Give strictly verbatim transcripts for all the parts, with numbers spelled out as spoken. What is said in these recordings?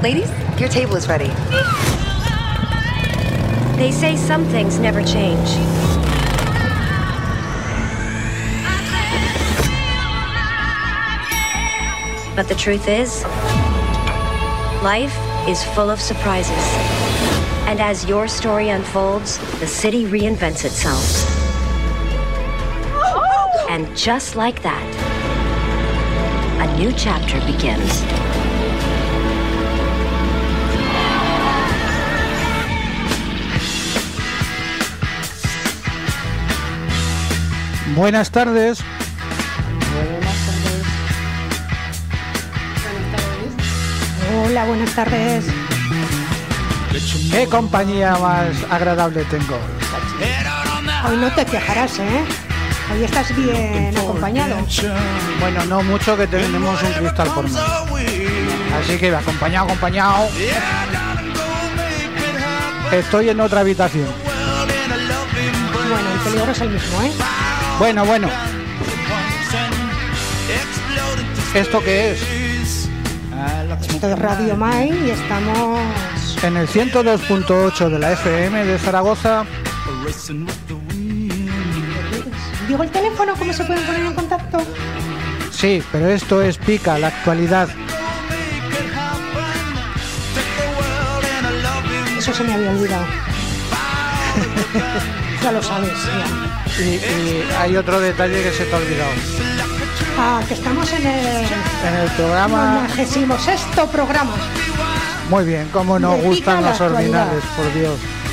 Ladies, your table is ready. They say some things never change. But the truth is, life is full of surprises. And as your story unfolds, the city reinvents itself. And just like that, a new chapter begins. Buenas tardes. Hola, buenas tardes. ¿Qué compañía más agradable tengo? Hoy no te quejarás, ¿eh? Hoy estás bien acompañado. Bueno, no mucho, que tenemos un cristal por medio. Así que acompañado, acompañado. Estoy en otra habitación. Bueno, el peligro es el mismo, ¿eh? Bueno, bueno. ¿Esto qué es? Esto es Radio Mai y estamos en el ciento dos punto ocho de la F M de Zaragoza. ¿Digo el teléfono? ¿Cómo se pueden poner en contacto? Sí, pero esto es Pica, la actualidad. Eso se me había olvidado. Ya lo sabes, ya. Y, y hay otro detalle que se te ha olvidado. Ah, que estamos en el... En el programa... nonagésimo sexto programa. Muy bien, cómo nos gustan los ordinales, por Dios.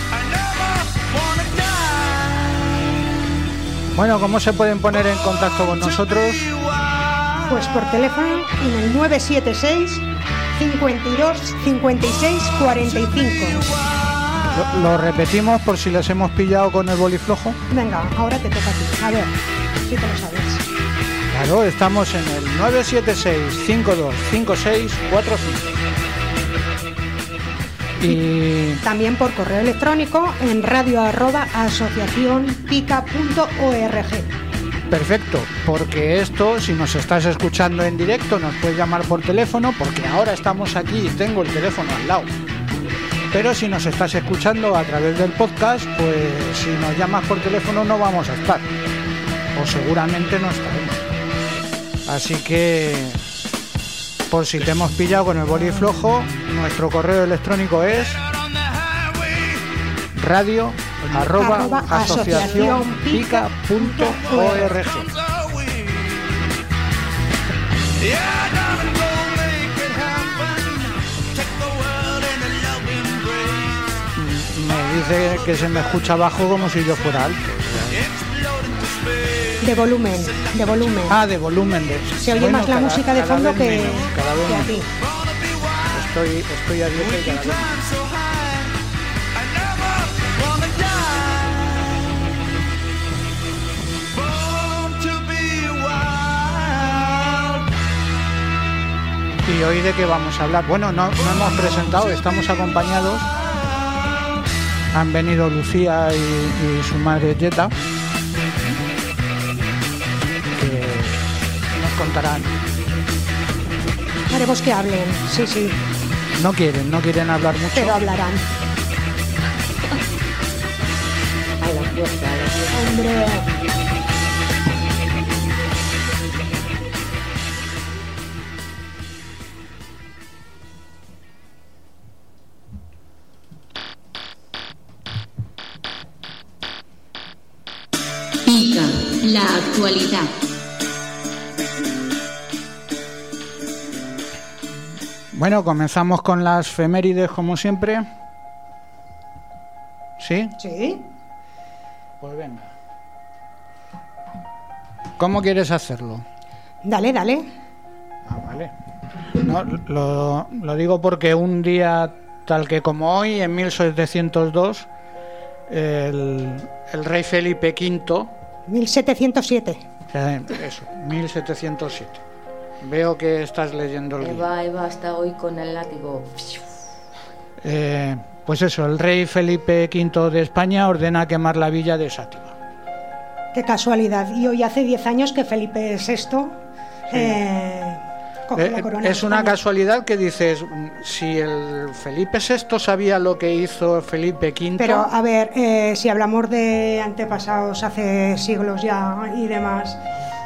Bueno, ¿cómo se pueden poner en contacto con nosotros? Pues por teléfono en el nueve siete seis, cinco dos, cinco seis, cuatro cinco. Lo, lo repetimos por si les hemos pillado con el boliflojo. Venga, ahora te toca a ti. A ver, si te lo sabes. Claro, estamos en el nueve siete seis, cinco dos, cinco seis, cuatro cinco. Y también por correo electrónico en radio arroba asociación pica punto org. Perfecto, porque esto, si nos estás escuchando en directo, nos puedes llamar por teléfono, porque ahora estamos aquí y tengo el teléfono al lado. Pero si nos estás escuchando a través del podcast, pues si nos llamas por teléfono no vamos a estar, o seguramente no estaremos. Así que, por si te hemos pillado con el boli flojo, nuestro correo electrónico es radio arroba asociación pica punto org. Me dice que se me escucha bajo como si yo fuera alto. De volumen, de volumen. Ah, de volumen. De... Se oye bueno, más la cada, música de fondo que, menos, cada vez que a ti. Estoy, estoy a diez y cada vez ¿Y hoy de qué vamos a hablar? Bueno, no, no hemos presentado, estamos acompañados. Han venido Lucía y, y su madre Jetta, que nos contarán. Haremos que hablen, sí, sí. No quieren, no quieren hablar mucho. Pero hablarán. A la fuerza, a la fuerza. Hombre. Pica, la actualidad. Bueno, comenzamos con las efemérides como siempre. ¿Sí? Sí. Pues venga. ¿Cómo quieres hacerlo? Dale, dale. Ah, vale. No, lo, lo digo porque un día tal que como hoy, en mil setecientos dos, el, el rey Felipe quinto... mil setecientos siete. Eso, mil setecientos siete. Veo que estás leyendo el Eva, Eva está hoy con el látigo. Eh, pues eso, el rey Felipe quinto de España ordena quemar la villa de Sátiva. Qué casualidad. Y hoy hace diez años que Felipe sexto... Sí. Eh, coge Eh, la corona. es una España. casualidad que dices, si el Felipe sexto sabía lo que hizo Felipe quinto... Pero, a ver, eh, si hablamos de antepasados hace siglos ya y demás,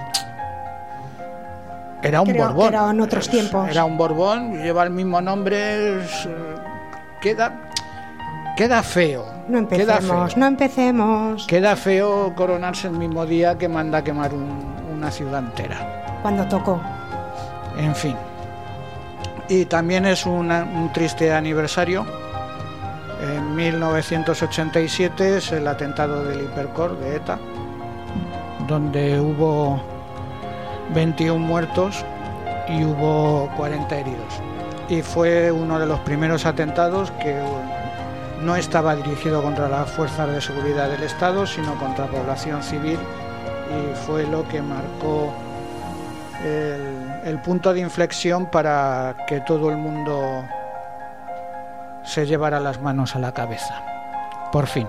Era un creo Borbón. que eran otros tiempos. Era un Borbón, lleva el mismo nombre. Es, eh, queda, queda feo. no Queda empecemos, feo. no empecemos. Queda feo coronarse el mismo día que manda a quemar un- una ciudad entera. Cuando tocó. En fin. Y también es una- un triste aniversario. En mil novecientos ochenta y siete es el atentado del Hipercor de ETA, donde hubo veintiún muertos y hubo cuarenta heridos. Y fue uno de los primeros atentados que no estaba dirigido contra las fuerzas de seguridad del Estado, sino contra población civil, y fue lo que marcó el, el punto de inflexión para que todo el mundo se llevara las manos a la cabeza. Por fin.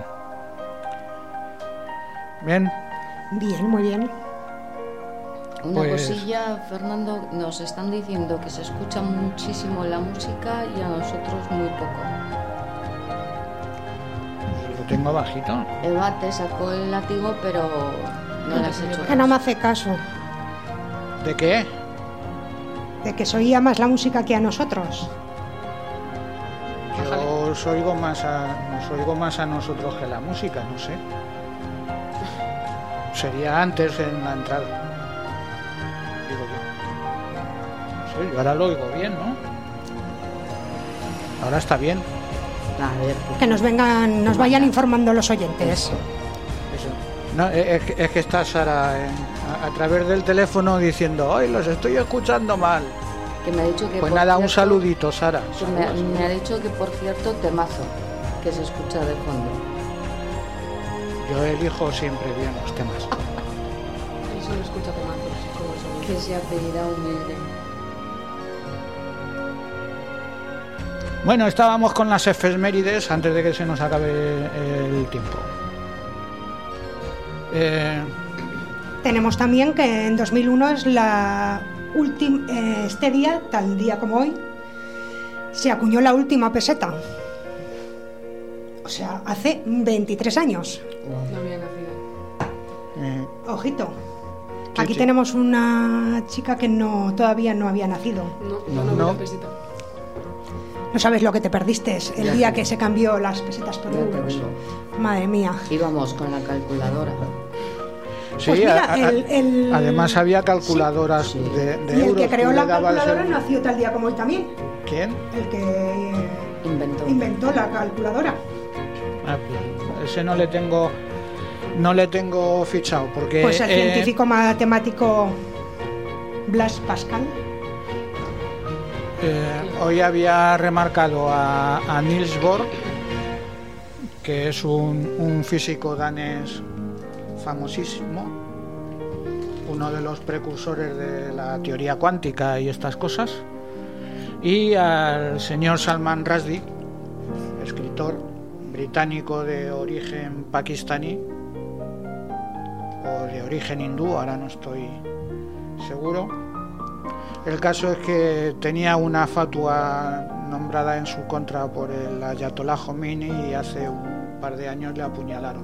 Bien. Bien, muy bien. Una Pues- cosilla, Fernando, nos están diciendo que se escucha muchísimo la música y a nosotros muy poco. Lo tengo bajito. Eva te sacó el látigo, pero no le has hecho Que no me caso. hace caso. ¿De qué? De que se oía más la música que a nosotros. Yo os oigo más a, os oigo más a nosotros que la música, no sé. Sería antes en la entrada. Digo yo. No sé, yo ahora lo oigo bien, ¿no? Ahora está bien. A ver, Que nos vengan, nos vayan informando los oyentes. Eso. No, es, que- es que está Sara en- a, a través del teléfono diciendo, ¡ay, los estoy escuchando mal! que me ha dicho que Pues por nada, un cierto- saludito, Sara. que me, me ha dicho que por cierto temazo que se escucha de fondo. Yo elijo siempre bien los temas. Eso lo escucha temazos, como son. Que se apellida humilde. Bueno, estábamos con las efemérides antes de que se nos acabe el tiempo. Eh, Tenemos también que en dos mil uno es la última, eh, este día, tal día como hoy, se acuñó la última peseta. O sea, hace veintitrés años. No había nacido. eh, Ojito. Sí, Aquí sí. tenemos una chica que no todavía no había nacido. No, No, no, no, no. no. peseta. No sabes lo que te perdiste el Ya día te que se cambió las pesetas por Ya te euros. digo. Madre mía. Íbamos con la calculadora. sí, Pues mira, a- a- el- el- además había calculadoras Sí. de, de Y el euros. que creó Tú la le dabas calculadora el- nació tal día como hoy también. ¿Quién? El que Inventó. inventó la calculadora. Ah, pues, ese no le tengo no le tengo fichado porque Pues el eh, científico matemático Blaise Pascal. eh, hoy había remarcado a, a Niels Bohr, que es un, un físico danés famosísimo, uno de los precursores de la teoría cuántica y estas cosas, y al señor Salman Rushdie, escritor británico de origen pakistaní o de origen hindú, ahora no estoy seguro. El caso es que tenía una fatua nombrada en su contra por el ayatolá Khomeini y hace un par de años le apuñalaron.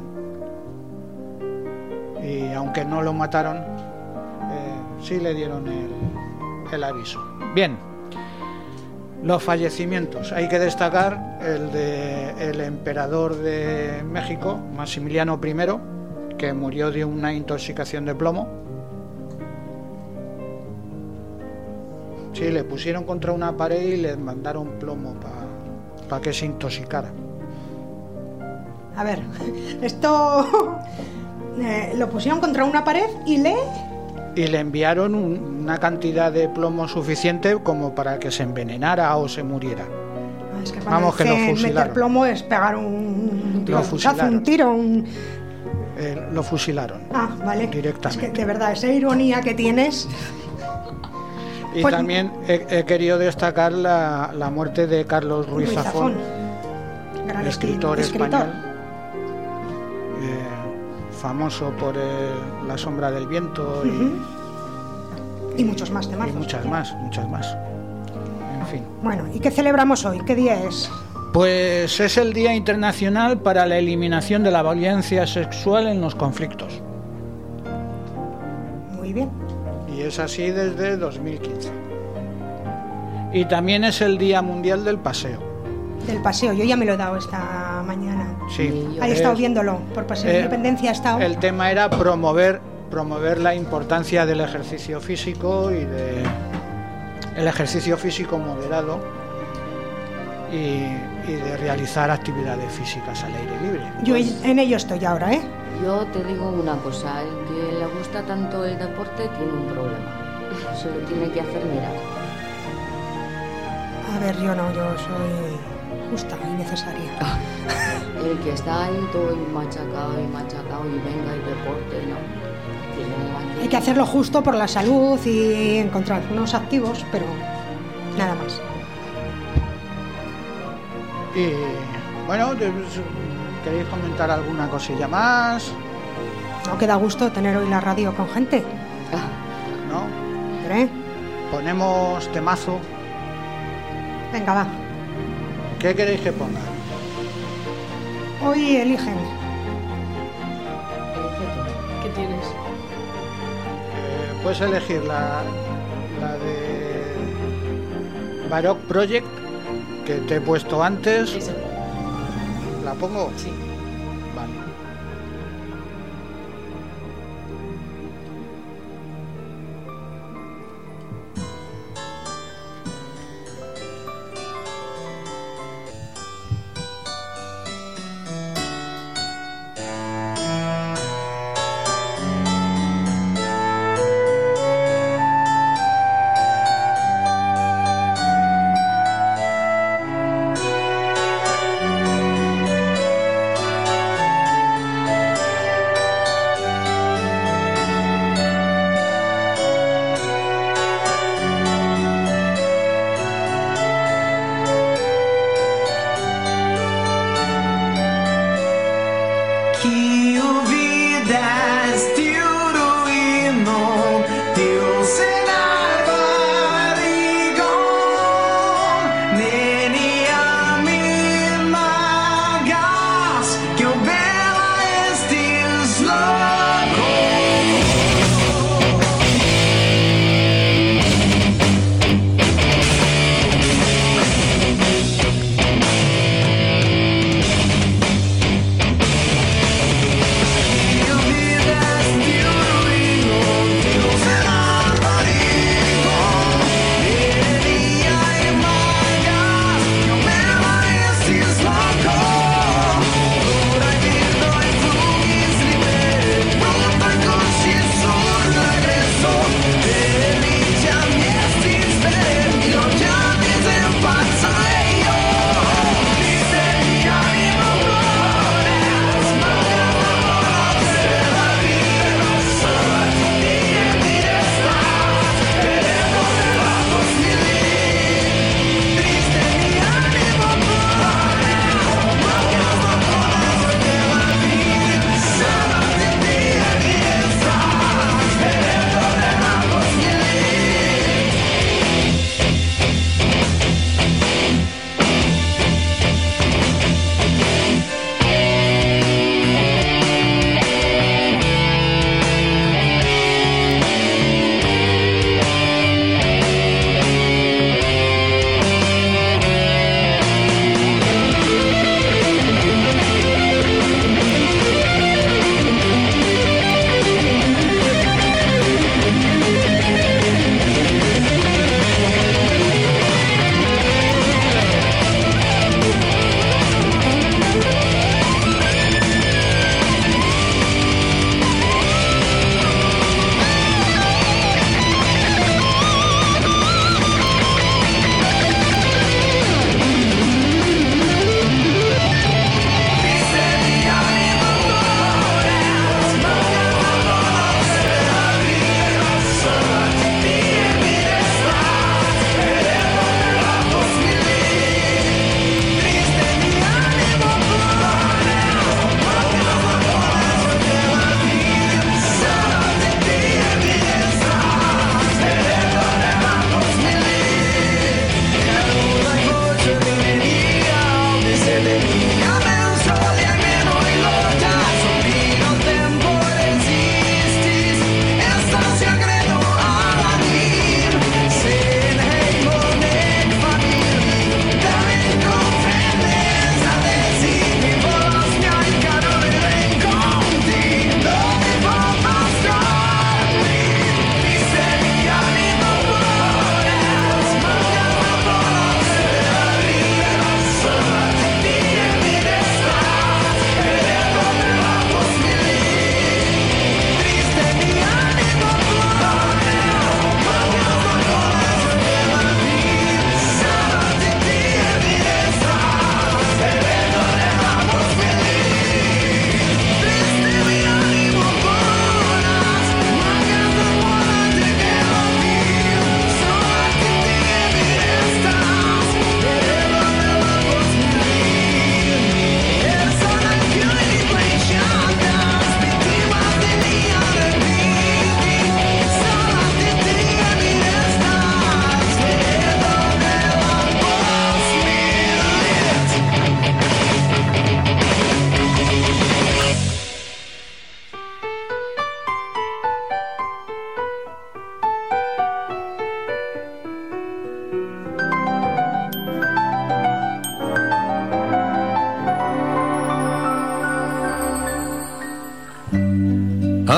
Y aunque no lo mataron, eh, sí le dieron el, el aviso. Bien, los fallecimientos. Hay que destacar el de el emperador de México, Maximiliano primero, que murió de una intoxicación de plomo. Sí, le pusieron contra una pared y le mandaron plomo para pa que se intoxicara. A ver, esto eh, lo pusieron contra una pared y le... Y le enviaron un- una cantidad de plomo suficiente como para que se envenenara o se muriera. Ah, es que Vamos, que lo dicen meter fusilaron. plomo es pegar un, Lo un fusilaron. un tiro, un... Eh, lo fusilaron. Ah, vale. Directamente. Es que de verdad, esa ironía que tienes... Y Pues- también he, he querido destacar la, la muerte de Carlos Ruiz Ruiz Zafón, Zafón, gran escritor, escritor. español, eh, famoso por el- La sombra del viento y, Ujú. Y muchos más temazos. Y muchas más, muchas más. En fin. Bueno, ¿y qué celebramos hoy? ¿Qué día es? Pues es el Día Internacional para la Eliminación de la Violencia Sexual en los Conflictos. Muy bien. Y es así desde dos mil quince. Y también es el Día Mundial del Paseo. Del paseo, yo ya me lo he dado esta mañana. Sí. Ahí he es- estado viéndolo, por Paseo de eh, Independencia he estado. El tema era promover, promover la importancia del ejercicio físico y de el ejercicio físico moderado y, y de realizar actividades físicas al aire libre. Yo en ello estoy ahora, ¿eh? Yo te digo una cosa, el que le gusta tanto el deporte tiene un problema. Se lo tiene que hacer mirar. A ver, yo no, yo soy justa y necesaria. El que está ahí todo y machacado y machacado y venga el deporte, no. Tiene Hay que hacerlo justo por la salud y encontrar unos activos, pero nada más. Y bueno, pues, ¿queréis comentar alguna cosilla más? No queda gusto tener hoy la radio con gente, ¿No? ¿eh? Ponemos temazo. Venga, va. ¿Qué queréis que ponga? Hoy eligen. ¿Qué tienes? Eh, puedes elegir la, la de Baroque Project que te he puesto antes. Esa. ¿La pongo? Sí. Vale.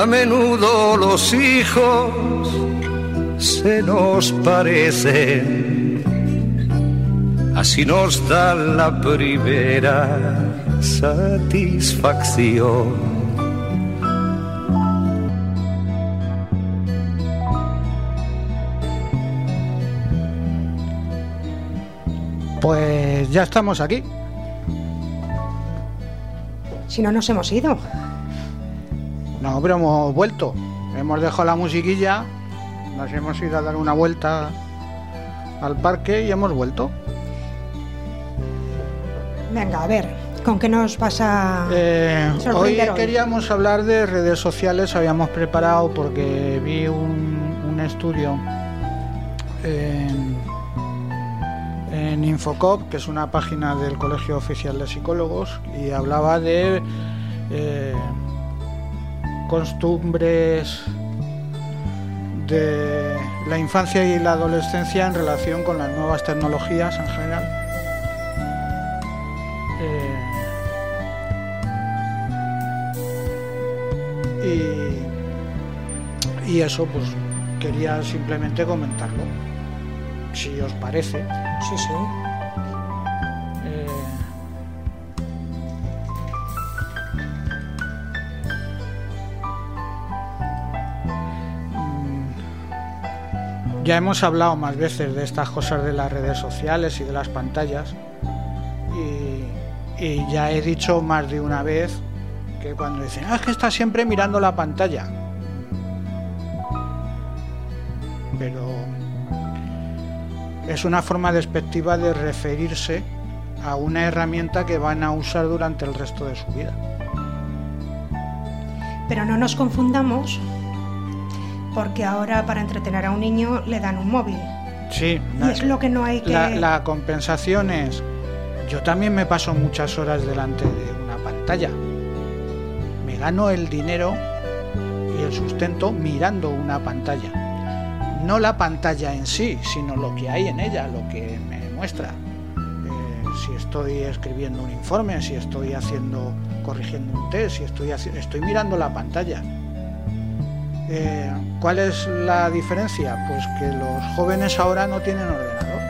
menudo los hijos se nos parecen, así nos da la primera satisfacción. Pues ya estamos aquí. Si no nos hemos ido. No, pero hemos vuelto. Hemos dejado la musiquilla, nos hemos ido a dar una vuelta al parque y hemos vuelto. Venga, a ver, ¿con qué nos vas a eh, sorprender hoy? Hoy queríamos hablar de redes sociales, habíamos preparado porque vi un, un estudio en, en Infocop, que es una página del Colegio Oficial de Psicólogos, y hablaba de eh, costumbres de la infancia y la adolescencia en relación con las nuevas tecnologías en general. Eh, y, y eso, pues quería simplemente comentarlo, si os parece. Sí, sí. Eh, Ya hemos hablado más veces de estas cosas de las redes sociales y de las pantallas, y, y ya he dicho más de una vez que cuando dicen, ah, es que está siempre mirando la pantalla, pero es una forma despectiva de referirse a una herramienta que van a usar durante el resto de su vida. Pero no nos confundamos, porque ahora para entretener a un niño le dan un móvil. Sí, y la, es lo que no hay que... La, la compensación es, yo también me paso muchas horas delante de una pantalla. Me gano el dinero y el sustento mirando una pantalla. No la pantalla en sí, sino lo que hay en ella, lo que me muestra. Eh, si estoy escribiendo un informe, si estoy haciendo, corrigiendo un test, si estoy, haci- estoy mirando la pantalla. Eh, ¿Cuál es la diferencia? Pues que los jóvenes ahora no tienen ordenador.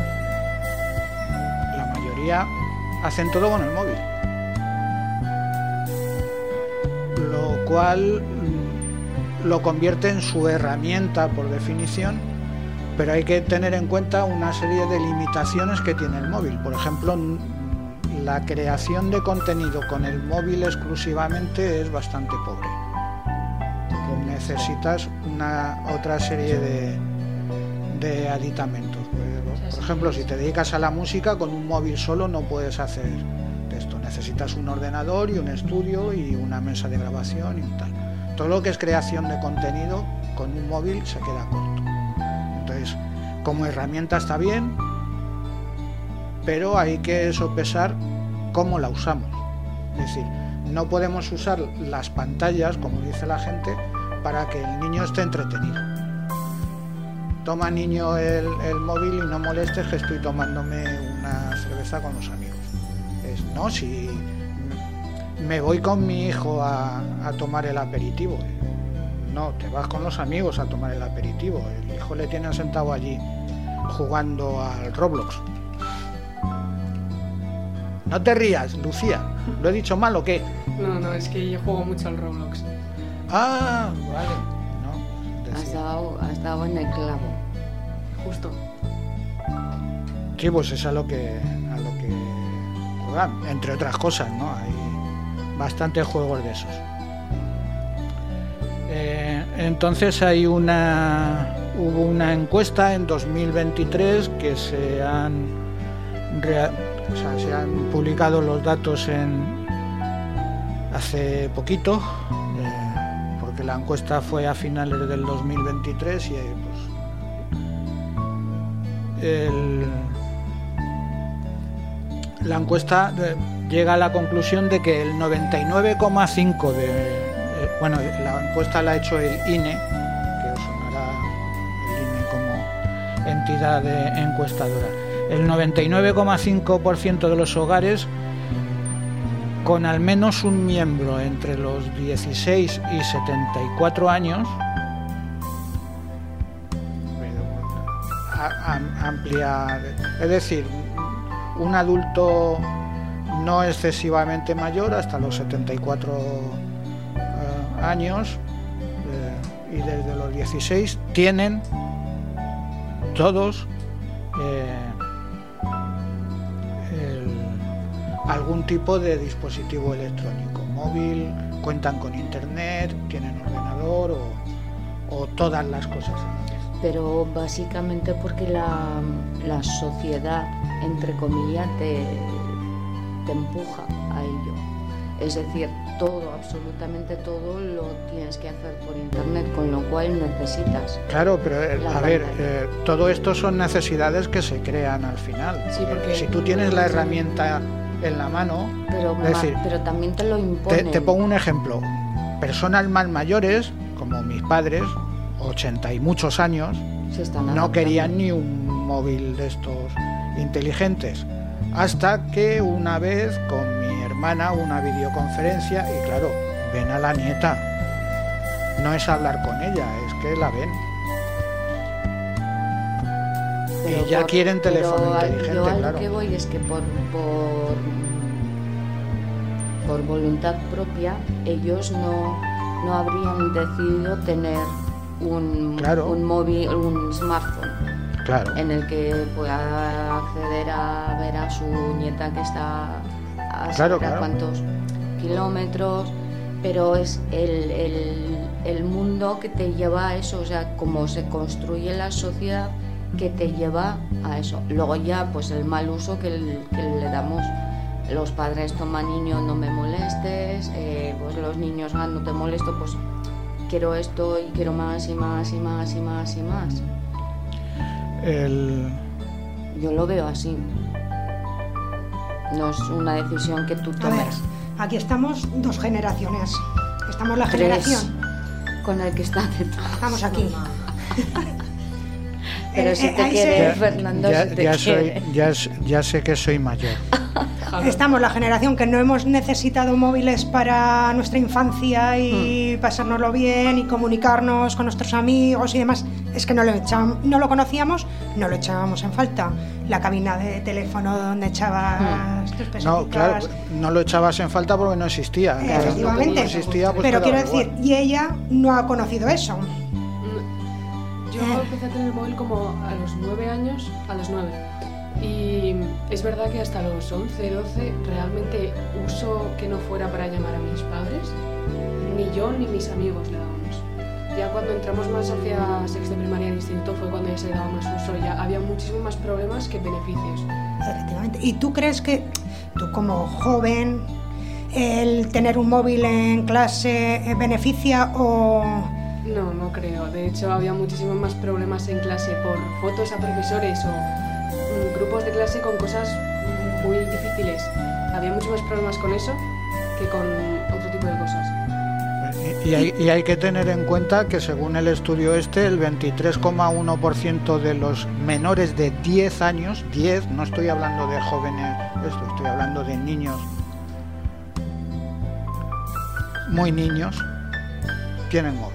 La mayoría hacen todo con el móvil. Lo cual mm, lo convierte en su herramienta por definición, pero hay que tener en cuenta una serie de limitaciones que tiene el móvil. Por ejemplo, la creación de contenido con el móvil exclusivamente es bastante pobre. Necesitas una otra serie de, de aditamentos. Por ejemplo, si te dedicas a la música, con un móvil solo no puedes hacer esto. Necesitas un ordenador y un estudio y una mesa de grabación y un tal. Todo lo que es creación de contenido con un móvil se queda corto. Entonces, como herramienta está bien, pero hay que sopesar cómo la usamos. Es decir, no podemos usar las pantallas, como dice la gente, para que el niño esté entretenido. Toma, niño, el, el móvil y no molestes que estoy tomándome una cerveza con los amigos. Es, no, si me voy con mi hijo a, a tomar el aperitivo. No, te vas con los amigos a tomar el aperitivo. El hijo le tienen sentado allí jugando al Roblox. No te rías, Lucía. ¿Lo he dicho mal o qué? No, no, es que yo juego mucho al Roblox. Ah, vale. No, has, dado, has dado en el clavo. Justo. Sí, pues es a lo que a lo que juegan, entre otras cosas, ¿no? Hay bastantes juegos de esos. Eh, entonces hay una hubo una encuesta en dos mil veintitrés que se han rea, o sea, se han publicado los datos en hace poquito. Eh, porque la encuesta fue a finales del dos mil veintitrés y pues el, la encuesta de, llega a la conclusión de que el noventa y nueve coma cinco de eh, bueno, la encuesta la ha hecho el I N E, que os sonará el I N E como entidad de encuestadora. El noventa y nueve coma cinco por ciento de los hogares con al menos un miembro entre los dieciséis y setenta y cuatro años, a, a, amplia, es decir, un adulto no excesivamente mayor hasta los setenta y cuatro uh, años uh, y desde los dieciséis tienen todos eh, el, algún tipo de dispositivo electrónico, móvil, cuentan con internet, tienen ordenador o, o todas las cosas. Pero básicamente porque la, la sociedad, entre comillas, te, te empuja a ello. Es decir, todo, absolutamente todo lo tienes que hacer por internet, con lo cual necesitas. Claro, pero eh, a ver, eh, todo esto son necesidades que se crean al final. Sí, porque si tú tienes la herramienta en la mano, pero, es decir, pero también te lo imponen. Te, te pongo un ejemplo. Personas más mayores, como mis padres, ochenta y muchos años, no querían ni un móvil de estos inteligentes, hasta que una vez con mi hermana una videoconferencia y claro, ven a la nieta, no es hablar con ella, es que la ven. Pero y ya por, quieren teléfono pero inteligente, yo a claro. Lo que voy es que por, por, por voluntad propia ellos no, no habrían decidido tener un, claro. un móvil, un smartphone, claro. en el que pueda acceder a ver a su nieta que está a claro, saber claro. a cuántos kilómetros, pero es el, el, el mundo que te lleva a eso, o sea, cómo se construye la sociedad que te lleva a eso. Luego ya pues el mal uso que, el, que le damos. Los padres toman niños, no me molestes, eh, pues los niños, ah, no te molesto, pues quiero esto y quiero más y más y más y más y más. El... Yo lo veo así. No es una decisión que tú tomes. A ver, aquí estamos dos generaciones. Estamos la Tres, generación. con el que está detrás. Estamos aquí. Pero Eh, si eh, te ahí quiere, se- Fernando, ya, si te ya, quiere. soy, ya, s- ya sé que soy mayor. Estamos la generación que no hemos necesitado móviles para nuestra infancia y pasárnoslo bien y comunicarnos con nuestros amigos y demás. Es que no lo echábamos, no lo conocíamos, no lo echábamos en falta. La cabina de teléfono donde echabas tus peseticas. No, claro, no lo echabas en falta porque no existía. Eh, Claro, efectivamente. no existía, pues Pero te quiero daba decir, igual. y ella no ha conocido eso. Yo empecé a tener el móvil como a los nueve años, a los nueve. Y es verdad que hasta los once, doce realmente uso que no fuera para llamar a mis padres, ni yo ni mis amigos le dábamos. Ya cuando entramos más hacia sexto de primaria en instituto fue cuando ya se le daba más uso, ya había muchísimos más problemas que beneficios. Efectivamente. ¿Y tú crees que tú como joven el tener un móvil en clase eh, beneficia o...? No, no creo. De hecho, había muchísimos más problemas en clase por fotos a profesores o mm, grupos de clase con cosas muy difíciles. Había muchos más problemas con eso que con otro tipo de cosas. Y, y hay, y hay que tener en cuenta que según el estudio este, el veintitrés coma uno por ciento de los menores de diez años, diez, no estoy hablando de jóvenes, esto, estoy hablando de niños, muy niños, tienen móvil.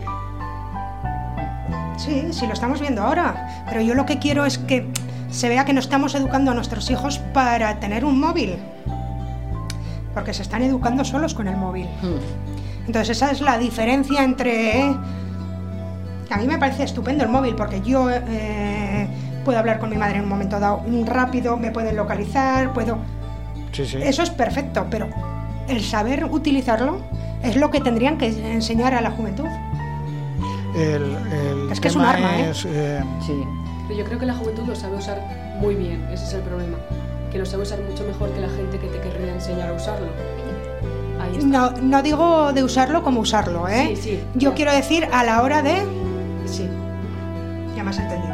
Sí, sí, lo estamos viendo ahora. Pero yo lo que quiero es que se vea que no estamos educando a nuestros hijos para tener un móvil. Porque se están educando solos con el móvil. Entonces esa es la diferencia entre... A mí me parece estupendo el móvil porque yo eh, puedo hablar con mi madre en un momento dado rápido, me pueden localizar, puedo... Sí, sí. Eso es perfecto, pero el saber utilizarlo es lo que tendrían que enseñar a la juventud. El, el Es que es un tema arma, ¿eh? es, eh, Sí. Pero yo creo que la juventud lo sabe usar muy bien, ese es el problema. Que lo sabe usar mucho mejor que la gente que te querría enseñar a usarlo. Ahí está. No, no digo de usarlo como usarlo, ¿eh? Sí, sí, Yo ya. quiero decir a la hora de... Sí. Ya me has entendido.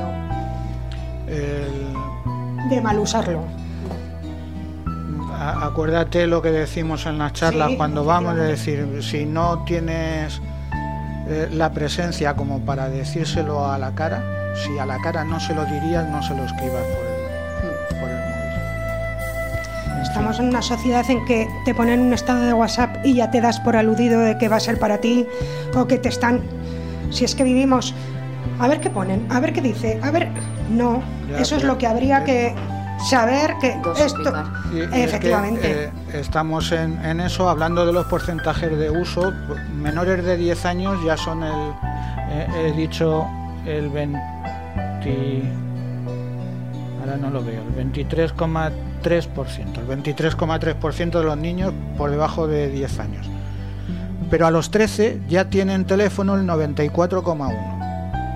el- De mal usarlo. a- acuérdate lo que decimos en las charlas Sí, cuando vamos, es efectivamente. decir, si no tienes eh, la presencia como para decírselo a la cara, si a la cara no se lo dirías, no se lo escribas por el, por el móvil. estamos en una sociedad en que te ponen un estado de WhatsApp y ya te das por aludido de que va a ser para ti, o que te están... Si es que vivimos... A ver qué ponen, a ver qué dice, a ver... No, ya, eso es lo que habría que saber, que esto... Y, y efectivamente. Es que, eh, estamos en, en eso, hablando de los porcentajes de uso. Menores de diez años ya son el... Eh, he dicho el veinte... Ahora no lo veo, el veintitrés coma tres por ciento. El veintitrés coma tres por ciento de los niños por debajo de diez años. Pero a los trece ya tienen teléfono el noventa y cuatro coma uno por ciento.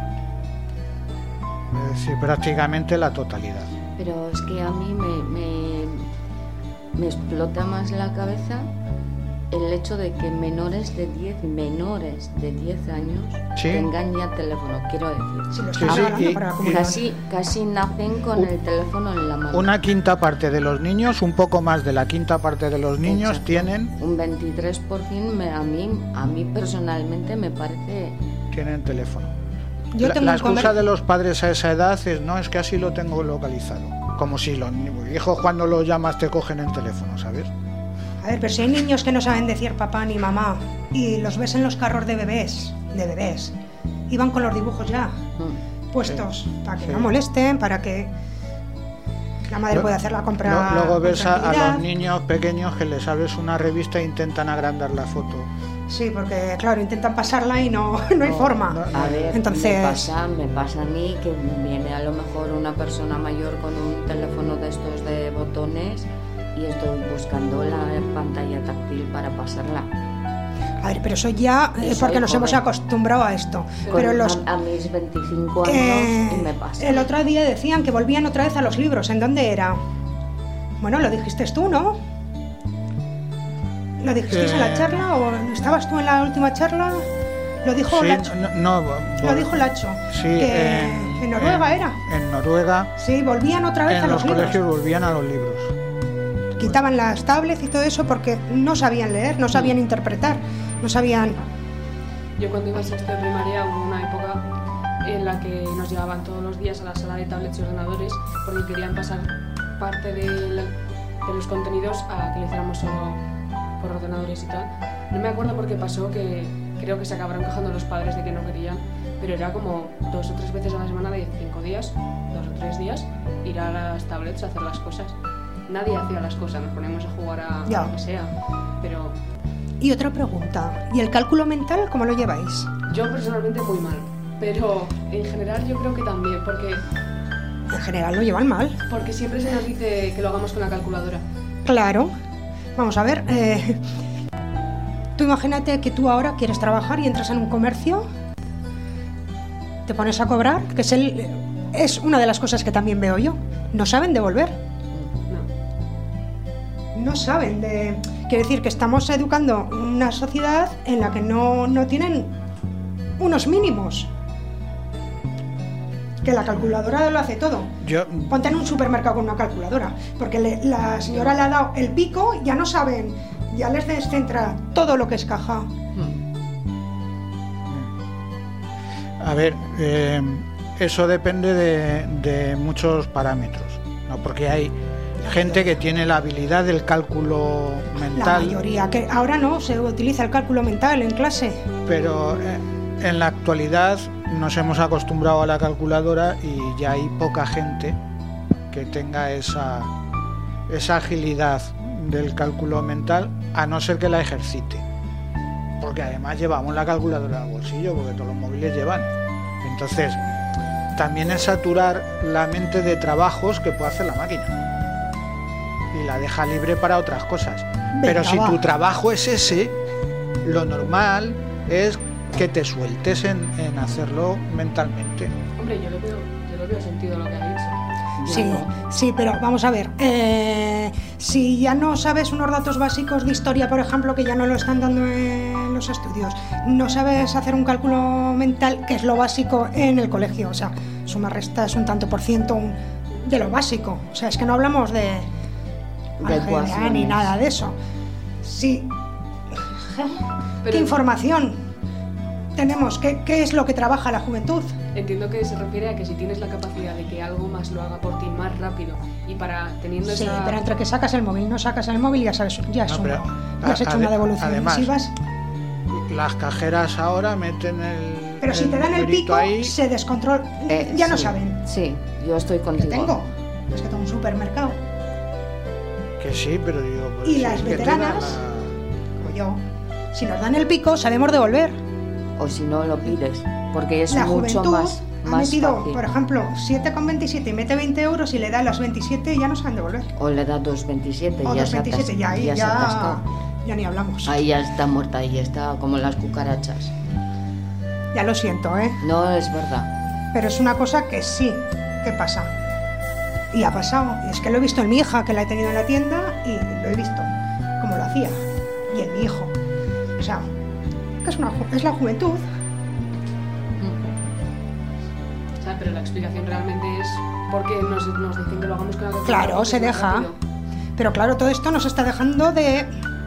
Es decir, prácticamente la totalidad. Pero es que a mí me, me, me explota más la cabeza el hecho de que menores de diez, menores de diez años ¿Sí? tengan ya teléfono, quiero decir. Si lo Sí, están sí, hablando y- para la y- comunidad. Casi, casi nacen con el teléfono en la mano. Una quinta parte de los niños, un poco más de la quinta parte de los niños Exacto. tienen Un veintitrés por ciento me, a, mí, a mí personalmente me parece... tienen teléfono. Yo la tengo la un excusa comer- de los padres a esa edad es no, es que así lo tengo localizado. Como si los hijos cuando los llamas te cogen el teléfono, ¿sabes? A ver, pero si hay niños que no saben decir papá ni mamá y los ves en los carros de bebés, de bebés, y van con los dibujos ya mm, puestos, para que sí. no molesten, para que la madre Lo- pueda hacer la compra. Lo- luego con ves a, a tranquilidad. los niños pequeños que les abres una revista e intentan agrandar la foto. Sí, porque claro, intentan pasarla y no, no hay No, forma. no, A ver, Entonces- me, pasa, me pasa a mí que viene a lo mejor una persona mayor con un teléfono de estos de botones y estoy buscando la pantalla táctil para pasarla. A ver, pero eso ya, eh, Y soy porque nos hemos joven. acostumbrado a esto. Con- Pero los, a, a mis veinticinco años eh, y me pasa. el otro día decían que volvían otra vez a los libros. ¿En dónde era? Bueno, lo dijiste tú, ¿no? ¿Lo dijisteis en la Eh. charla o estabas tú en la última charla? Lo dijo Sí, Lacho. no, no, Lo vol- dijo Lacho. sí, que en, en Noruega en- era. En Noruega, Sí, volvían otra vez a en los, los libros. colegios volvían a los libros. Quitaban las tablets y todo eso porque no sabían leer, no sabían interpretar, no sabían... Yo cuando iba a sexto de primaria hubo una época en la que nos llevaban todos los días a la sala de tablets y ordenadores porque querían pasar parte de, la- de los contenidos a que lo hiciéramos solo por ordenadores y tal. No me acuerdo por qué pasó, que creo que se acabaron quejando los padres de que no querían, pero era como dos o tres veces a la semana de cinco días, dos o tres días, ir a las tablets a hacer las cosas. Nadie hacía las cosas, nos poníamos a jugar a, Ya. a lo que sea, pero Y otra pregunta, ¿y el cálculo mental cómo lo lleváis? yo personalmente muy mal. Pero en general yo creo que también, porque, En general lo llevan mal. porque siempre se nos dice que lo hagamos con la calculadora. Claro. Vamos a ver, eh, tú imagínate que tú ahora quieres trabajar y entras en un comercio, te pones a cobrar, que es, el, es una de las cosas que también veo yo. No saben devolver. No. No saben de... Quiero decir que estamos educando una sociedad en la que no, no tienen unos mínimos. Que la calculadora lo hace todo. Yo, Ponte en un supermercado con una calculadora, porque le- la señora le ha dado el pico, ya no saben, ya les descentra todo lo que es caja. a ver, eh, eso depende de, de muchos parámetros, ¿no? Porque hay gente que tiene la habilidad del cálculo La mental, mayoría, que ahora no se utiliza el cálculo mental en clase. pero eh, en la actualidad nos hemos acostumbrado a la calculadora y ya hay poca gente que tenga esa, esa agilidad del cálculo mental, a no ser que la ejercite. Porque además llevamos la calculadora al bolsillo, porque todos los móviles llevan. Entonces, también es saturar la mente de trabajos que puede hacer la máquina. Y la deja libre para otras cosas. Pero si va. tu trabajo es ese, lo normal es que te sueltes en, en hacerlo mentalmente. Hombre, yo le veo, yo le veo sentido a lo que ha dicho. Sí, sí, pero vamos a ver. eh, si ya no sabes unos datos básicos de historia, por ejemplo, que ya no lo están dando en los estudios, no sabes hacer un cálculo mental, que es lo básico en el colegio, o sea, suma resta es un tanto por ciento un- de lo básico. O sea, es que no hablamos de De álgebra ni ecuaciones. nada de eso. Sí. ¿Qué Pero- información? tenemos, ¿qué, qué es lo que trabaja la juventud? Entiendo que se refiere a que si tienes la capacidad de que algo más lo haga por ti más rápido y para teniendo Sí, esa... pero entre que sacas el móvil, no sacas el móvil, ya sabes, ya, es No, un- pero, ya has a- hecho ade- una devolución. además, Si vas- Las cajeras ahora meten el. pero si te dan el numerito pico, ahí. se descontrola. Eh, ya no sí, saben. Sí, yo estoy ¿Qué contigo. tengo? Es que tengo un supermercado. Que sí, pero digo. pues, Y si las es que te veteranas, dan la- como yo, si nos dan el pico, sabemos devolver. O si no, lo pides. Porque es La mucho juventud más, ha más metido, fácil. por ejemplo, siete con veintisiete y mete veinte euros y le da las veintisiete y ya no saben devolver. O le da dos veintisiete O ya dos se veintisiete, atas- ya ahí ya se ha ya, atascado. ya ni hablamos. Ahí ya está muerta, ahí está como las cucarachas. Ya lo siento, ¿eh? No es verdad. Pero es una cosa que sí, que pasa. Y ha pasado. Y es que lo he visto en mi hija, que la he tenido en la tienda, y lo he visto como lo hacía. Y en mi hijo. O sea, que es, una, ju- es la juventud. O sea, pero la explicación realmente es porque nos, nos dicen que lo hagamos con la calculadora Claro, porque se es más deja. rápido. Pero claro, todo esto nos está dejando de,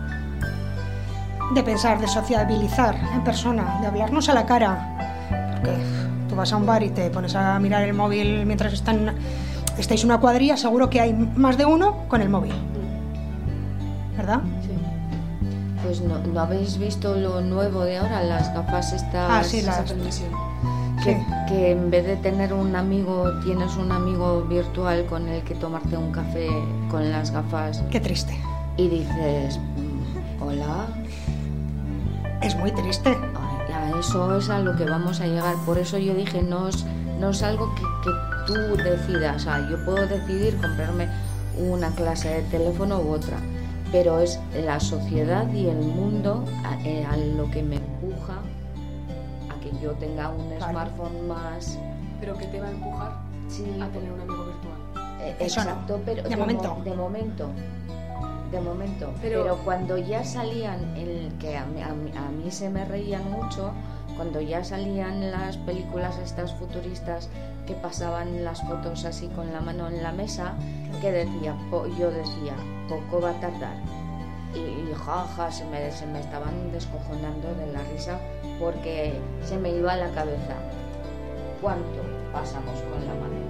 de pensar, de sociabilizar en persona, de hablarnos a la cara. Porque tú vas a un bar y te pones a mirar el móvil mientras están, estáis una cuadrilla, seguro que hay más de uno con el móvil. ¿Verdad? Sí. Pues no, ¿no habéis visto lo nuevo de ahora? Las gafas estas... Ah, sí, Esa las- televisión. Que, Sí. que en vez de tener un amigo, tienes un amigo virtual con el que tomarte un café con las gafas Qué triste. y dices, mm, hola, Es muy triste. Ay, a eso es a lo que vamos a llegar. Por eso yo dije, no es, no es algo que, que tú decidas. O sea, yo puedo decidir comprarme una clase de teléfono u otra, pero es la sociedad y el mundo a, eh, a lo que me empuja a que yo tenga un Claro. smartphone más... Pero que te va a empujar Sí, a tener un amigo virtual. Eh, Eso no, Exacto, pero de mo- momento. de momento, de momento. Pero- Pero, cuando ya salían, el que a mí, a, mí, a mí se me reían mucho, cuando ya salían las películas estas futuristas que pasaban las fotos así con la mano en la mesa, que decía, po- yo decía, poco va a tardar. Y, y jaja, se me, se me estaban descojonando de la risa porque se me iba a la cabeza. ¿Cuánto pasamos con la mano?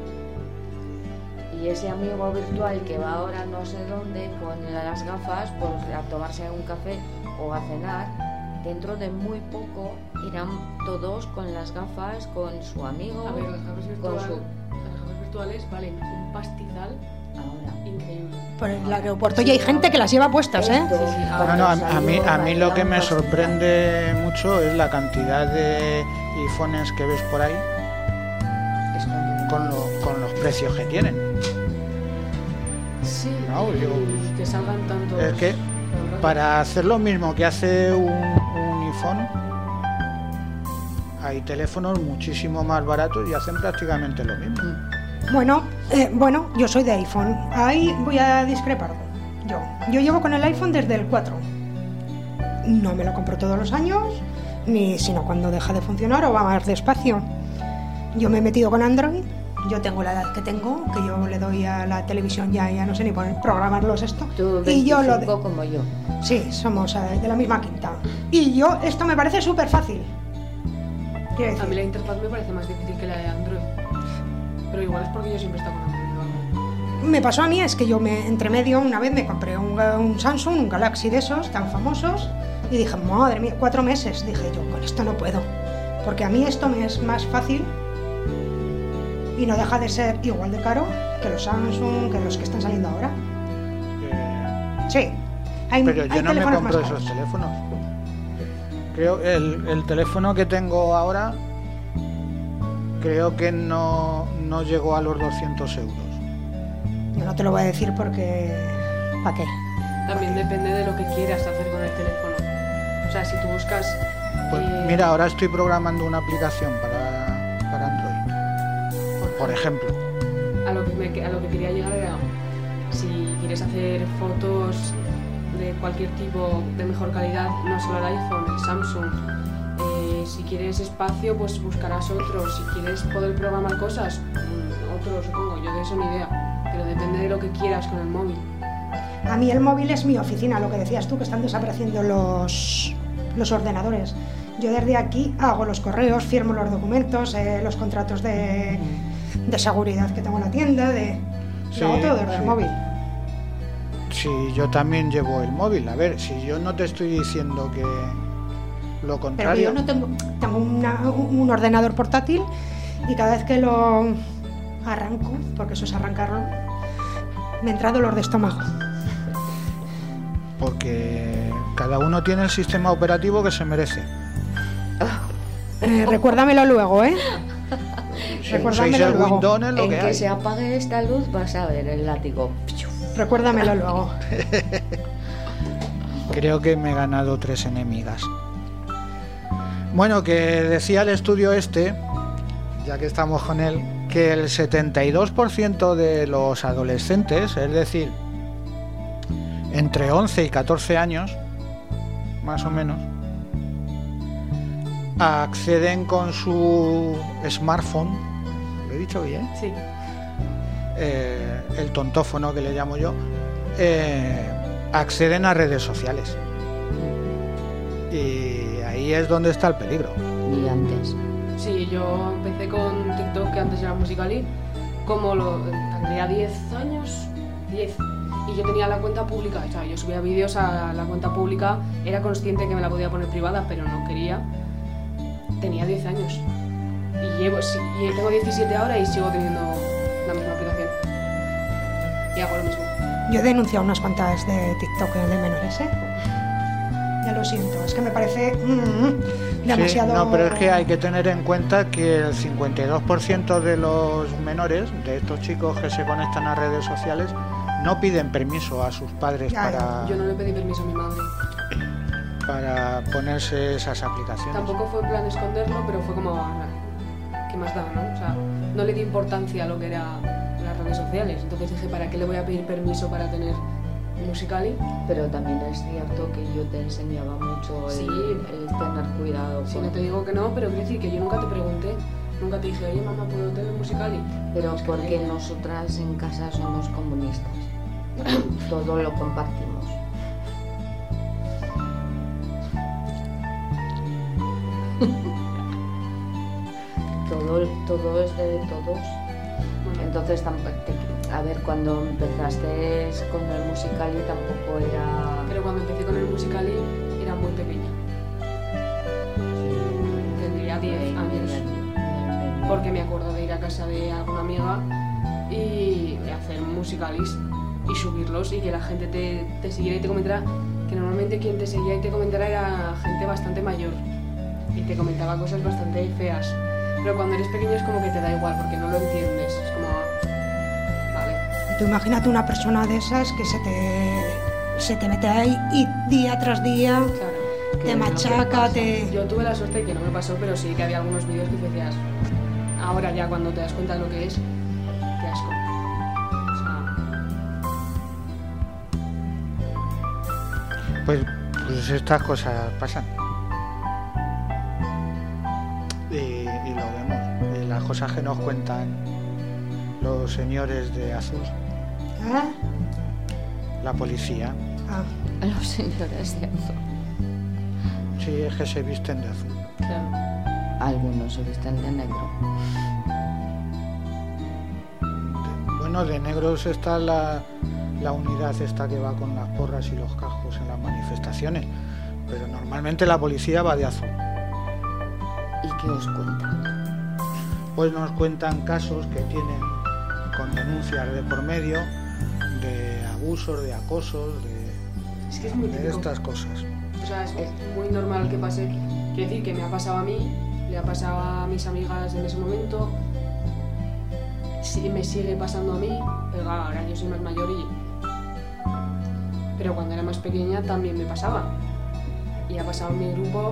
Y ese amigo virtual que va ahora no sé dónde con las gafas pues a tomarse un café o a cenar, dentro de muy poco irán todos con las gafas, con su amigo, A ver, las gafas con virtuales, su... las gafas virtuales valen un pastizal Ahora. increíble. Por el aeropuerto ya hay gente que las lleva puestas, ¿eh? Esto, Sí, sí, cuando No, no, a, a mí, salió a mí lo que me bailando sorprende mucho es la cantidad de iPhones que ves por ahí escondido. con, lo- con los precios que tienen. Sí, No, y yo- que salgan tantos... Es que todo el rato. para hacer lo mismo que hace un, un iPhone, hay teléfonos muchísimo más baratos y hacen prácticamente lo mismo. Bueno, eh, bueno, yo soy de iPhone. Ahí voy a discrepar. Yo, yo llevo con el iPhone desde el cuatro. No me lo compro todos los años, ni sino cuando deja de funcionar o va más despacio. Yo me he metido con Android. Yo tengo la edad que tengo, que yo le doy a la televisión ya, ya no sé ni poner, programarlos esto. Tú y yo lo veinticinco de... como yo. Sí, somos eh, de la misma quinta. Y yo, esto me parece súper fácil. Quiero A mí la decir, interfaz me parece más difícil que la de Android. Pero igual es porque yo siempre he estado con Android o algo. me pasó a mí, es que yo me, entre medio, una vez me compré un, un Samsung, un Galaxy de esos, tan famosos, y dije, madre mía, cuatro meses. Dije yo, con esto no puedo. Porque a mí esto me es más fácil y no deja de ser igual de caro que los Samsung, que los que están saliendo ahora. Eh, Sí, hay, pero hay yo no me teléfonos compro más esos caros. teléfonos. Creo el, el teléfono que tengo ahora creo que no, no llegó a los doscientos euros. Yo no te lo voy a decir porque... ¿Para qué? También depende de lo que quieras hacer con el teléfono. O sea, si tú buscas... Pues eh, mira, ahora estoy programando una aplicación para, para Android, por, por ejemplo. A lo, que me- a lo que quería llegar era, si quieres hacer fotos de cualquier tipo de mejor calidad, no solo el iPhone, el Samsung. Eh, si quieres espacio, pues buscarás otro. Si quieres poder programar cosas, mm, otro supongo. Yo de eso ni idea. Pero depende de lo que quieras con el móvil. A mí el móvil es mi oficina, lo que decías tú, que están desapareciendo los, los ordenadores. Yo desde aquí hago los correos, firmo los documentos, eh, los contratos de, de seguridad que tengo en la tienda, de Sí, lo hago todo desde sí. el móvil. Si yo también llevo el móvil, a ver, si yo no te estoy diciendo que lo Pero que contrario. yo no tengo, tengo una- un ordenador portátil y cada vez que lo arranco, porque eso es arrancarlo, me entra dolor de estómago. Porque cada uno tiene el sistema operativo que se merece. Eh, recuérdamelo luego, ¿eh? Si Recuérdamelo sois el luego. Windows es lo En que que hay. se apague esta luz vas a ver el látigo. Recuérdamelo luego. Creo que me he ganado tres enemigas. Bueno, que decía el estudio este, ya que estamos con él, que el setenta y dos por ciento de los adolescentes, es decir, entre once y catorce años, más o menos, acceden con su smartphone, ¿lo he dicho bien? Sí. Eh, el tontófono que le llamo yo, eh, acceden a redes sociales. Y ahí es donde está el peligro. Ni antes. Sí, yo empecé con TikTok, que antes era Musical.ly, como lo, tendría diez años, diez, y yo tenía la cuenta pública, o sea, yo subía vídeos a la cuenta pública, era consciente que me la podía poner privada, pero no quería. Tenía diez años, y, llevo, sí, y tengo diecisiete ahora y sigo teniendo la misma aplicación. Y hago lo mismo. Yo he denunciado unas cuantas de TikTok de menores, ¿eh? Ya lo siento, es que me parece mm, demasiado... Sí, no, pero es que hay que tener en cuenta que el cincuenta y dos por ciento de los menores, de estos chicos que se conectan a redes sociales, no piden permiso a sus padres Ya, para, Yo no le pedí permiso a mi madre. para ponerse esas aplicaciones. Tampoco fue en plan esconderlo, pero fue como, ah, ¿qué más da, no? O sea, no le di importancia a lo que era las redes sociales. Entonces dije, ¿para qué le voy a pedir permiso para tener Musical.ly? Pero también es cierto que yo te enseñaba mucho el, Sí. el tener cuidado. Si con- no te digo que no, pero quiero decir que yo nunca te pregunté, nunca te dije, oye mamá, ¿puedo tener Musical.ly? Pero Es que porque me- nosotras en casa somos comunistas. Todo lo compartimos. todo, todo es de todos. Bueno, Entonces, tampoco te- a ver, cuando empezaste con el Musical.ly tampoco era... pero cuando empecé con el Musical.ly era muy pequeña, tendría diez años, porque me acuerdo de ir a casa de alguna amiga y hacer musicales y subirlos y que la gente te, te siguiera y te comentara, que normalmente quien te seguía y te comentara era gente bastante mayor y te comentaba cosas bastante feas, pero cuando eres pequeño es como que te da igual porque no lo entiendes, es como, vale. Tú imagínate una persona de esas que se te, se te mete ahí y día tras día Claro. te es lo que machaca, pasa. te... Yo tuve la suerte que no me pasó, pero sí que había algunos vídeos que decías, ahora ya cuando te das cuenta de lo que es, qué asco. O sea, Pues, pues estas cosas pasan. Y, y lo vemos. Y las cosas que nos cuentan los señores de azul, ¿Ah? la policía. Ah. Los señores de azul. Sí, es que se visten de azul. claro. Algunos se visten de negro. De- bueno, de negros está la, la unidad esta que va con las porras y los cascos en las manifestaciones. Pero normalmente la policía va de azul. ¿Y qué os cuentan? Pues nos cuentan casos que tienen con denuncias de por medio, de abusos, de acosos, de, Es que es muy de típico. estas cosas. O sea, es muy normal que pase. Quiero decir que me ha pasado a mí, le ha pasado a mis amigas en ese momento, sí, me sigue pasando a mí, pero claro, ahora yo soy más mayor y... Pero cuando era más pequeña también me pasaba. Y ha pasado en mi grupo.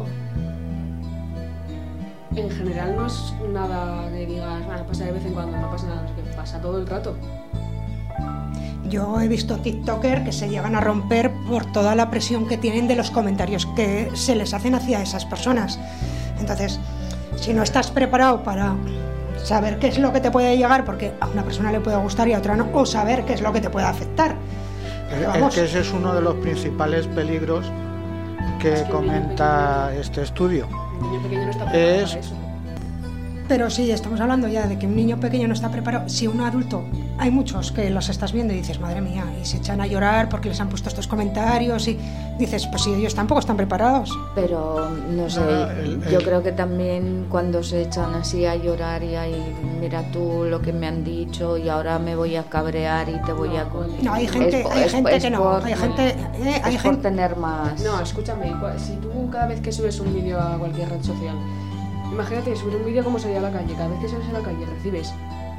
En general no es nada que digas, bueno, pasa de vez en cuando, no pasa nada, es que pasa todo el rato. Yo he visto TikToker que se llegan a romper por toda la presión que tienen de los comentarios que se les hacen hacia esas personas. Entonces, si no estás preparado para saber qué es lo que te puede llegar, porque a una persona le puede gustar y a otra no, o saber qué es lo que te puede afectar. Porque, Es vamos, que ese es uno de los principales peligros que Es que comenta este estudio. El niño pequeño no está preparado es... para eso. Pero sí, estamos hablando ya de que un niño pequeño no está preparado. Si un adulto, hay muchos que los estás viendo y dices, madre mía, y se echan a llorar porque les han puesto estos comentarios y dices, pues sí, ellos tampoco están preparados. Pero no sé, No, el- yo el- creo que también cuando se echan así a llorar y ahí, mira tú lo que me han dicho y ahora me voy a cabrear y te voy a... No, hay gente, Es po- hay es- gente es que no, por- hay gente, eh, hay es por gente, tener más... No, escúchame, cua- si tú cada vez que subes un vídeo a cualquier red social, imagínate subir un vídeo como sería a la calle, cada vez que subes a la calle recibes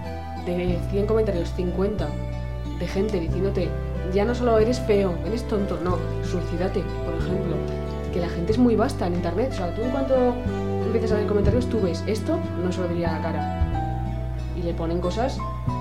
de cien comentarios, cincuenta de gente diciéndote, ya no solo eres feo, eres tonto, no, suicídate, por ejemplo, que la gente es muy vasta en internet, o sea, tú en cuanto empiezas a ver comentarios, tú ves esto, no se lo diría a la cara, y le ponen cosas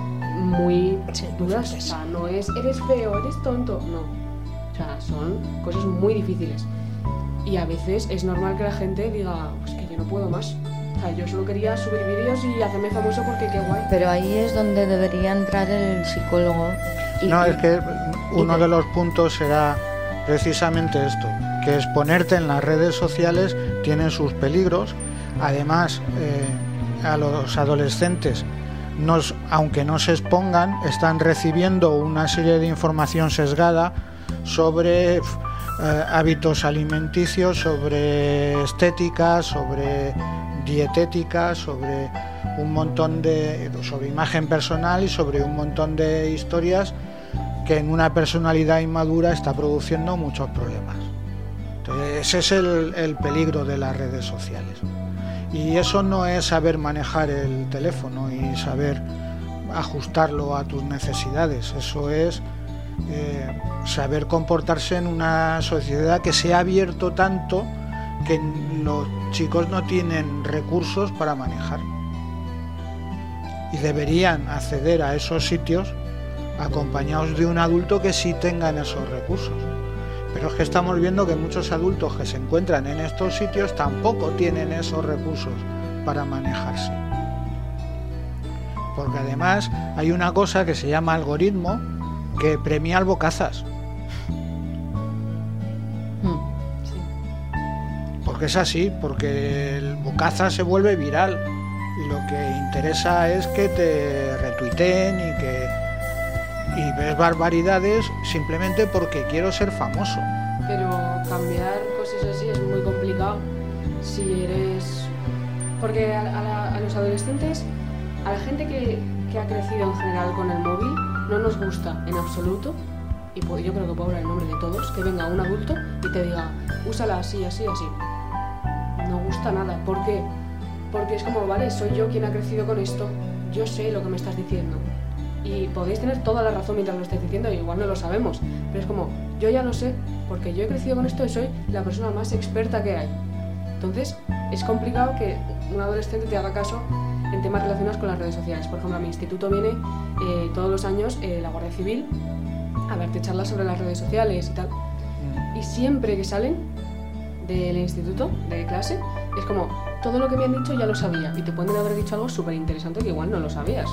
muy Sí, muy duras, o fuertes. sea, no es, eres feo, eres tonto, no, o sea, son cosas muy difíciles. Y a veces es normal que la gente diga, pues que yo no puedo más. O sea, yo solo quería subir vídeos y hacerme famoso porque qué guay. Pero ahí es donde debería entrar el psicólogo. Y- No, y- es que uno y- de los puntos será precisamente esto, que exponerte en las redes sociales tiene sus peligros. Además, eh, a los adolescentes, nos, aunque no se expongan, están recibiendo una serie de información sesgada sobre eh, hábitos alimenticios, sobre estética, sobre dietética, sobre un montón de sobre imagen personal y sobre un montón de historias que en una personalidad inmadura está produciendo muchos problemas. Entonces, ese es el, el peligro de las redes sociales. Y eso no es saber manejar el teléfono y saber ajustarlo a tus necesidades, eso es eh, saber comportarse en una sociedad que se ha abierto tanto que los chicos no tienen recursos para manejar y deberían acceder a esos sitios acompañados de un adulto que sí tengan esos recursos. Pero es que estamos viendo que muchos adultos que se encuentran en estos sitios tampoco tienen esos recursos para manejarse. Porque además hay una cosa que se llama algoritmo que premia al bocazas. Hmm. Porque es así, porque el bocaza se vuelve viral y lo que interesa es que te retuiteen y que y ves barbaridades simplemente porque quiero ser famoso. Pero cambiar cosas así es muy complicado si eres... Porque a, a la- a los adolescentes, a la gente que, que ha crecido en general con el móvil, no nos gusta en absoluto, y pues yo creo que puedo hablar en nombre de todos, que venga un adulto y te diga, úsala así, así, así. No gusta nada. ¿Por qué? Porque es como, vale, soy yo quien ha crecido con esto, yo sé lo que me estás diciendo. Y podéis tener toda la razón mientras lo estáis diciendo, igual no lo sabemos, pero es como, yo ya lo sé, porque yo he crecido con esto y soy la persona más experta que hay. Entonces, es complicado que un adolescente te haga caso en temas relacionados con las redes sociales. Por ejemplo, a mi instituto viene eh, todos los años eh, la Guardia Civil a darte charlas sobre las redes sociales y tal. Y siempre que salen del instituto, de clase, es como, todo lo que me han dicho ya lo sabía, y te pueden haber dicho algo súper interesante que igual no lo sabías.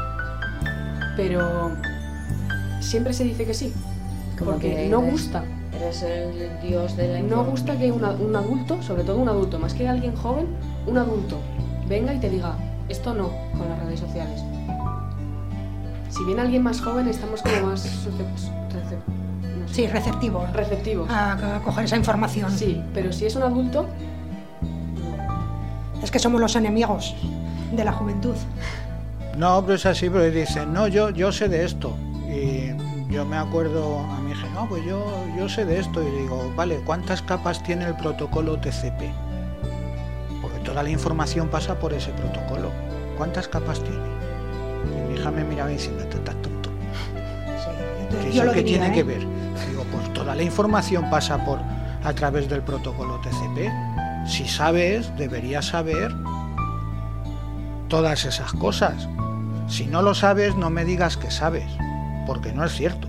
Pero siempre se dice que sí, Como porque que no eres- gusta. Eres el dios de la No información. gusta que una- un adulto, sobre todo un adulto, más que alguien joven, un adulto venga y te diga, esto no, con las redes sociales. Si viene alguien más joven, estamos como más suscep- recep- no sé, Sí, receptivo receptivos. a, a coger esa información. Sí, pero si es un adulto, Es que somos los enemigos de la juventud. No, pero es así, pero dicen, no, yo, yo sé de esto. Y yo me acuerdo, a mi hija, no, pues yo, yo sé de esto. Y le digo, vale, ¿cuántas capas tiene el protocolo T C P? Porque toda la información pasa por ese protocolo. ¿Cuántas capas tiene? Y mi hija me miraba diciendo, tú estás tonto. Sí, ¿Y yo eso lo qué diría, tiene ¿eh? que ver? Digo, pues toda la información pasa por a través del protocolo T C P. Si sabes, deberías saber todas esas cosas. Si no lo sabes, no me digas que sabes, porque no es cierto.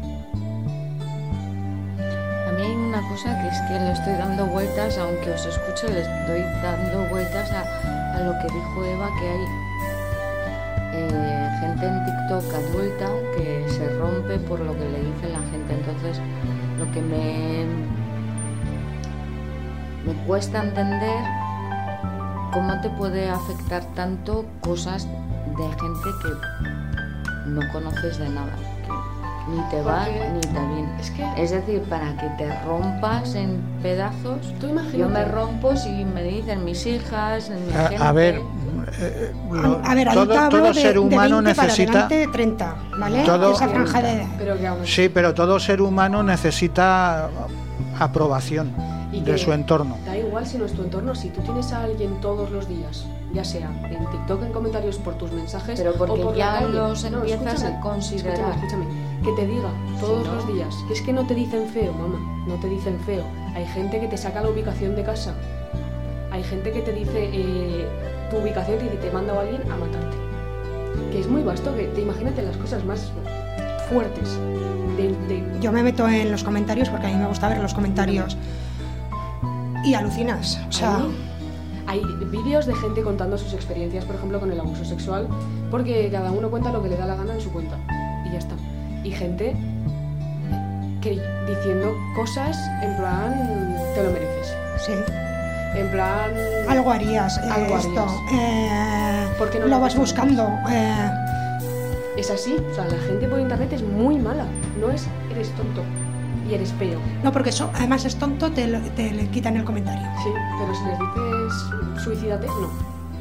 A mí hay una cosa que es que le estoy dando vueltas, aunque os escucho, le estoy dando vueltas a, a lo que dijo Eva, que hay eh, gente en TikTok adulta que se rompe por lo que le dice la gente. Entonces, lo que me, me cuesta entender ¿cómo te puede afectar tanto cosas de gente que no conoces de nada? Que ni te va Porque ni te viene. es que- Es decir, para que te rompas en pedazos, Tú imagínate. yo me rompo si me dicen mis hijas, mi A, gente. a ver, eh, lo- A ver, ahí todo, te hablo todo de, ser de humano veinte para necesita... adelante de treinta, ¿vale? Todo- Esa franja de edad. Pero que aún así- Sí, pero todo ser humano necesita aprobación Y de que su entorno. Da igual si no es tu entorno, si tú tienes a alguien todos los días, ya sea en TikTok, en comentarios, por tus mensajes, Pero porque o por ya la calle. los No, empiezas escúchame, a considerar. Escúchame, escúchame, que te diga todos Sí, ¿no? los días, que es que no te dicen feo, mamá, no te dicen feo. Hay gente que te saca la ubicación de casa, hay gente que te dice eh, tu ubicación y te manda a alguien a matarte. Que es muy vasto, que te imagínate las cosas más fuertes de, de Yo me meto en los comentarios porque a mí me gusta ver los comentarios y alucinas. O sea, Hay vídeos de gente contando sus experiencias, por ejemplo, con el abuso sexual, porque cada uno cuenta lo que le da la gana en su cuenta y ya está. Y gente que diciendo cosas en plan te lo mereces, sí, en plan algo harías. eh, Algo esto, harías. eh, ¿Por qué no lo lo vas haces? buscando. eh, es así. O sea, la gente por internet es muy mala. No es eres tonto y eres feo. no, porque eso, además es tonto, te, lo- te le quitan el comentario. Sí, pero si les dices suicídate, no.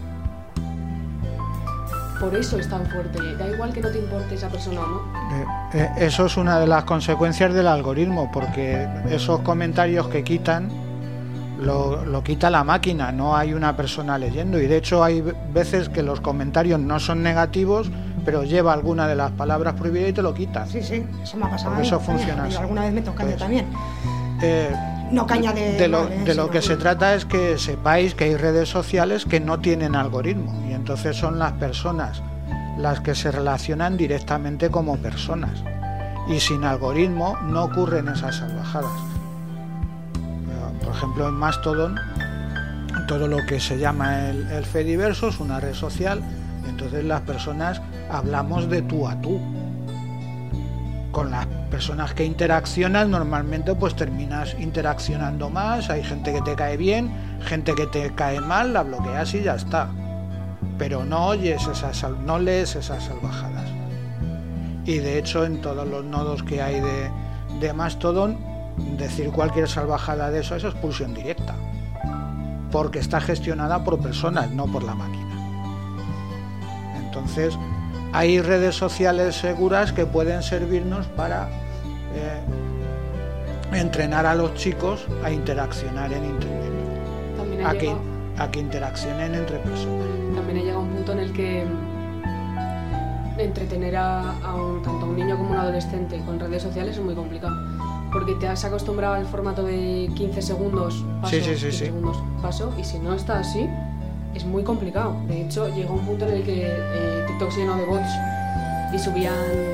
Por eso es tan fuerte. Da igual que no te importe esa persona o no. Eh, eh, eso es una de las consecuencias del algoritmo, porque esos comentarios que quitan lo, lo quita la máquina, no hay una persona leyendo, y de hecho hay veces que los comentarios no son negativos, pero lleva alguna de las palabras prohibidas y te lo quita. Sí, sí, eso me ha pasado. Porque a mí, eso funciona coño, y así. alguna vez me toca caña Pues, también. Eh, No caña de. de lo, mal, eh, de lo sino- que se trata es que sepáis que hay redes sociales que no tienen algoritmo, y entonces son las personas las que se relacionan directamente como personas, y sin algoritmo no ocurren esas salvajadas. Por ejemplo, en Mastodon, todo lo que se llama el, el Fediverso es una red social, y entonces las personas hablamos de tú a tú. Con las personas que interaccionas normalmente pues terminas interaccionando más, hay gente que te cae bien, gente que te cae mal, la bloqueas y ya está. Pero no oyes esas, sal- no lees esas salvajadas. Y de hecho en todos los nodos que hay de, de Mastodon, decir cualquier salvajada de eso es expulsión directa. Porque está gestionada por personas, no por la máquina. Entonces, hay redes sociales seguras que pueden servirnos para eh, entrenar a los chicos a interaccionar en Internet, También ha a que, llegado- a que interaccionen entre personas. También ha llegado un punto en el que mm, entretener a, a un, tanto a un niño como a un adolescente con redes sociales es muy complicado. Porque te has acostumbrado al formato de quince segundos, paso, Sí, sí, sí, quince sí. segundos, paso, y si no está así, es muy complicado. De hecho, llegó un punto en el que eh, TikTok se llenó de bots y subían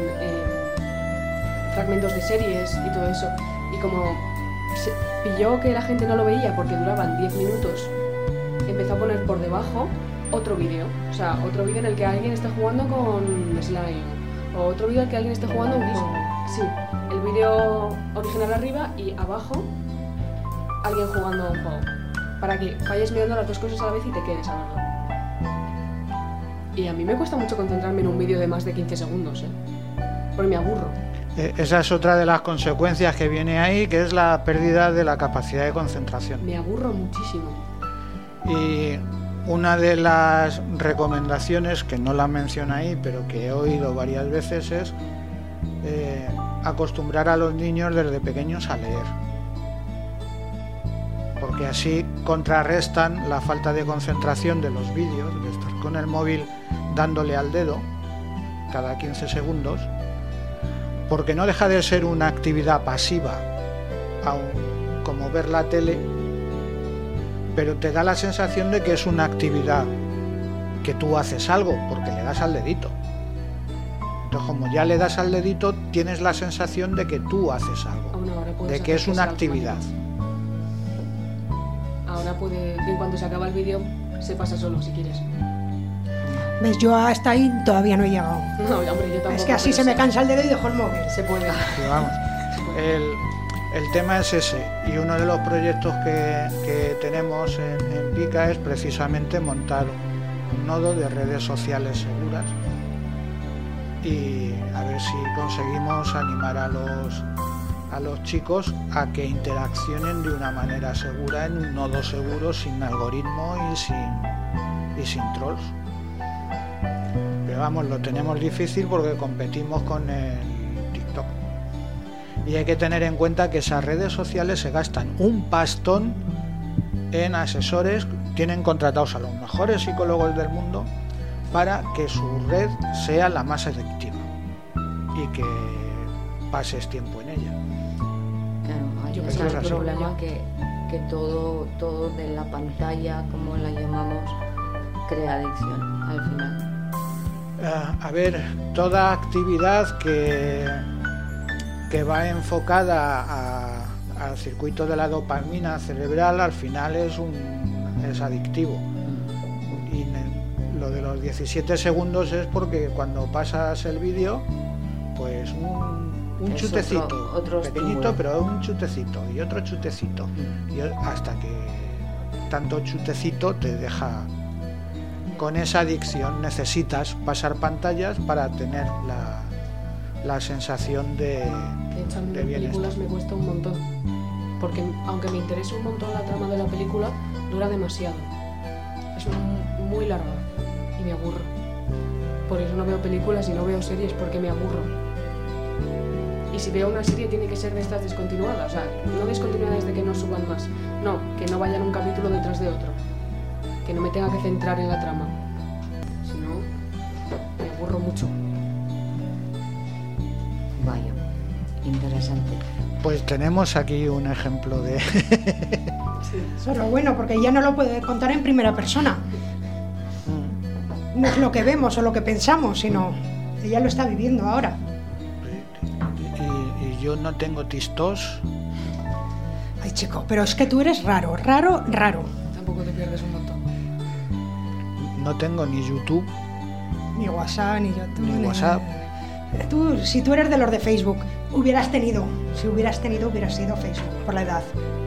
eh, fragmentos de series y todo eso. Y como se pilló que la gente no lo veía porque duraban diez minutos, empezó a poner por debajo otro vídeo. O sea, otro vídeo en el que alguien esté jugando con slime. O otro vídeo en el que alguien esté jugando un juego. Sí, el vídeo original arriba y abajo alguien jugando a un juego. Para que vayas mirando las dos cosas a la vez y te quedes a verlo. Y a mí me cuesta mucho concentrarme en un vídeo de más de quince segundos, ¿eh? Porque me aburro. Eh, Esa es otra de las consecuencias que viene ahí, que es la pérdida de la capacidad de concentración. Me aburro muchísimo. Y una de las recomendaciones, que no la menciona ahí, pero que he oído varias veces, es eh, acostumbrar a los niños desde pequeños a leer. Porque así contrarrestan la falta de concentración de los vídeos, de estar con el móvil dándole al dedo cada quince segundos, porque no deja de ser una actividad pasiva, aun como ver la tele, pero te da la sensación de que es una actividad que tú haces algo, porque le das al dedito. Entonces, como ya le das al dedito, tienes la sensación de que tú haces algo, Aún ahora puedes de que es hacer una sea actividad. automático. Ahora puede, en cuanto se acaba el vídeo, se pasa solo si quieres. ¿Ves? Yo hasta ahí todavía no he llegado. No, hombre, yo tampoco. Es que así pero se me se- cansa el dedo y dejo el móvil. Se puede. Y vamos, el, el tema es ese, y uno de los proyectos que, que tenemos en, en Pica es precisamente montar un, un nodo de redes sociales seguras y a ver si conseguimos animar a los a los chicos a que interaccionen de una manera segura en un nodo seguro, sin algoritmo y sin y sin trolls. Pero vamos, lo tenemos difícil porque competimos con el TikTok. Y hay que tener en cuenta que esas redes sociales se gastan un pastón en asesores, tienen contratados a los mejores psicólogos del mundo para que su red sea la más efectiva y que pases tiempo en ella. Claro, ahí es el problema que, que todo, todo de la pantalla, como la llamamos, crea adicción al final. Uh, a ver, toda actividad que, que va enfocada a, al circuito de la dopamina cerebral al final es, un, es adictivo. Y ne, lo de los diecisiete segundos es porque cuando pasas el vídeo, pues un, un chutecito, otro, otro pequeñito, estímulo. Pero un chutecito y otro chutecito. Mm. Y hasta que tanto chutecito te deja... Con esa adicción necesitas pasar pantallas para tener la, la sensación de, de hecho, a mí de en bienestar. Películas me cuesta un montón, porque aunque me interese un montón la trama de la película, dura demasiado. Es un, muy larga y me aburro. Por eso no veo películas y no veo series, porque me aburro. Y si veo una serie tiene que ser de estas descontinuadas, o sea, no descontinuadas de que no suban más, no, que no vayan un capítulo detrás de otro. Que no me tenga que centrar en la trama, si no, me aburro mucho. Vaya, interesante. Pues tenemos aquí un ejemplo de... Sí. Pero bueno, porque ya no lo puede contar en primera persona. No es lo que vemos o lo que pensamos, sino ella lo está viviendo ahora. Y, y yo no tengo tistos. Ay, chico, pero es que tú eres raro, raro, raro. Tampoco te pierdes un montón. No tengo ni YouTube, ni WhatsApp, ni YouTube, ni, ni WhatsApp. Tú, si tú eres de los de Facebook, hubieras tenido, si hubieras tenido, hubieras sido Facebook, por la edad.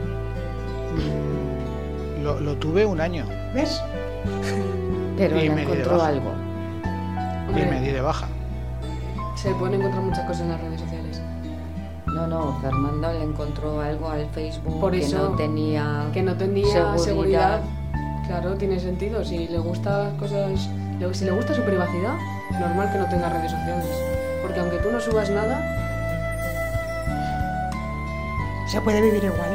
Lo, lo tuve un año. ¿Ves? Pero y le me encontró algo. Y me di de baja. Se pueden encontrar muchas cosas en las redes sociales. No, no, Fernando le encontró algo al Facebook Por que eso, no tenía que no tenía seguridad. seguridad. Claro, tiene sentido. Si le gusta cosas, si le gusta su privacidad, normal que no tenga redes sociales. Porque aunque tú no subas nada, se puede vivir igual.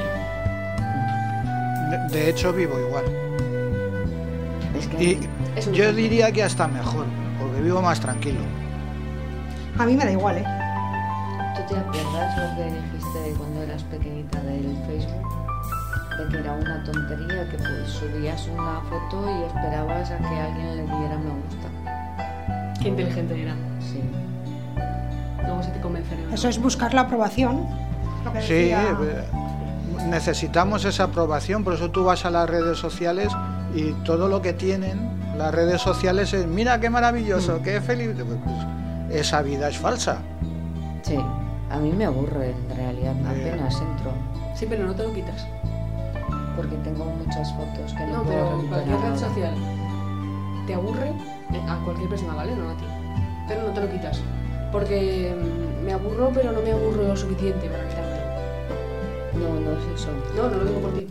De, de hecho, vivo igual. Es que y es yo ejemplo. diría que hasta mejor, porque vivo más tranquilo. A mí me da igual, ¿eh? ¿Tú te acuerdas lo que dijiste cuando eras pequeñita del Facebook? De que era una tontería, que pues subías una foto y esperabas a que alguien le diera me gusta. Qué inteligente era. Sí. Luego se te convencería. Eso es buscar la aprobación. Lo que sí, decía... eh, necesitamos esa aprobación, por eso tú vas a las redes sociales y todo lo que tienen las redes sociales es mira qué maravilloso, mm. qué feliz. Pues, esa vida es falsa. Sí, a mí me aburre en realidad, apenas entro. Sí, pero no te lo quitas. Porque tengo muchas fotos que no, no puedo pero cualquier red ahora. social te aburre a cualquier persona, ¿vale? No a ti. Pero no te lo quitas. Porque me aburro, pero no me aburro lo suficiente para quitármelo. No, no es eso. No, no lo digo por ti.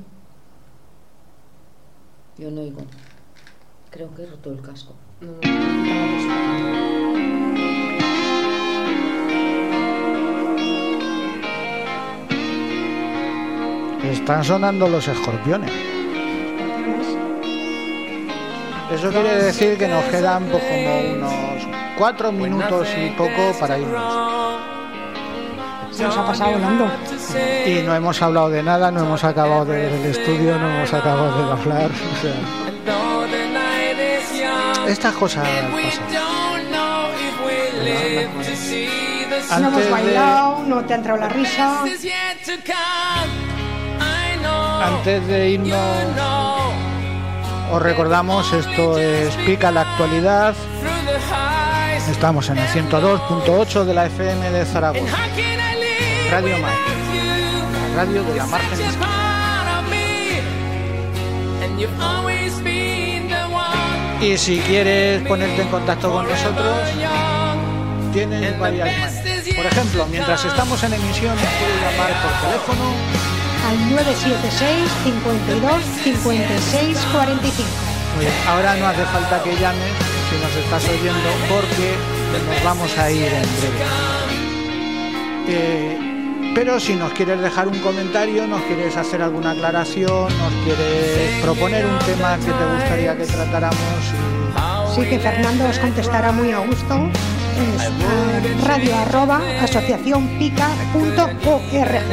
Yo no digo. Creo que he roto el casco. No, no, no. Están sonando los escorpiones. Eso quiere decir que nos quedan pues, como unos cuatro minutos y poco para irnos. Se nos ha pasado volando. Y no hemos hablado de nada, no hemos acabado de ver el estudio, no hemos acabado de hablar. O sea, estas cosas pasan. No, no hemos bailado, de... no te ha entrado la risa. Antes de irnos, os recordamos, esto es Pica la Actualidad. Estamos en el ciento dos punto ocho de la F M de Zaragoza. Radio Mar. radio de la margen izquierda. Y si quieres ponerte en contacto con nosotros, tienes varias maneras. Por ejemplo, mientras estamos en emisión, nos puedes llamar por teléfono al nueve siete seis, cincuenta y dos, cincuenta y seis, cuarenta y cinco. Oye, ahora no hace falta que llames si nos estás oyendo, porque nos vamos a ir en breve. Eh, pero si nos quieres dejar un comentario, nos quieres hacer alguna aclaración, nos quieres proponer un tema que te gustaría que tratáramos. Y... sí, que Fernando os contestará muy a gusto. Es uh, radio arroba asociación pica punto org.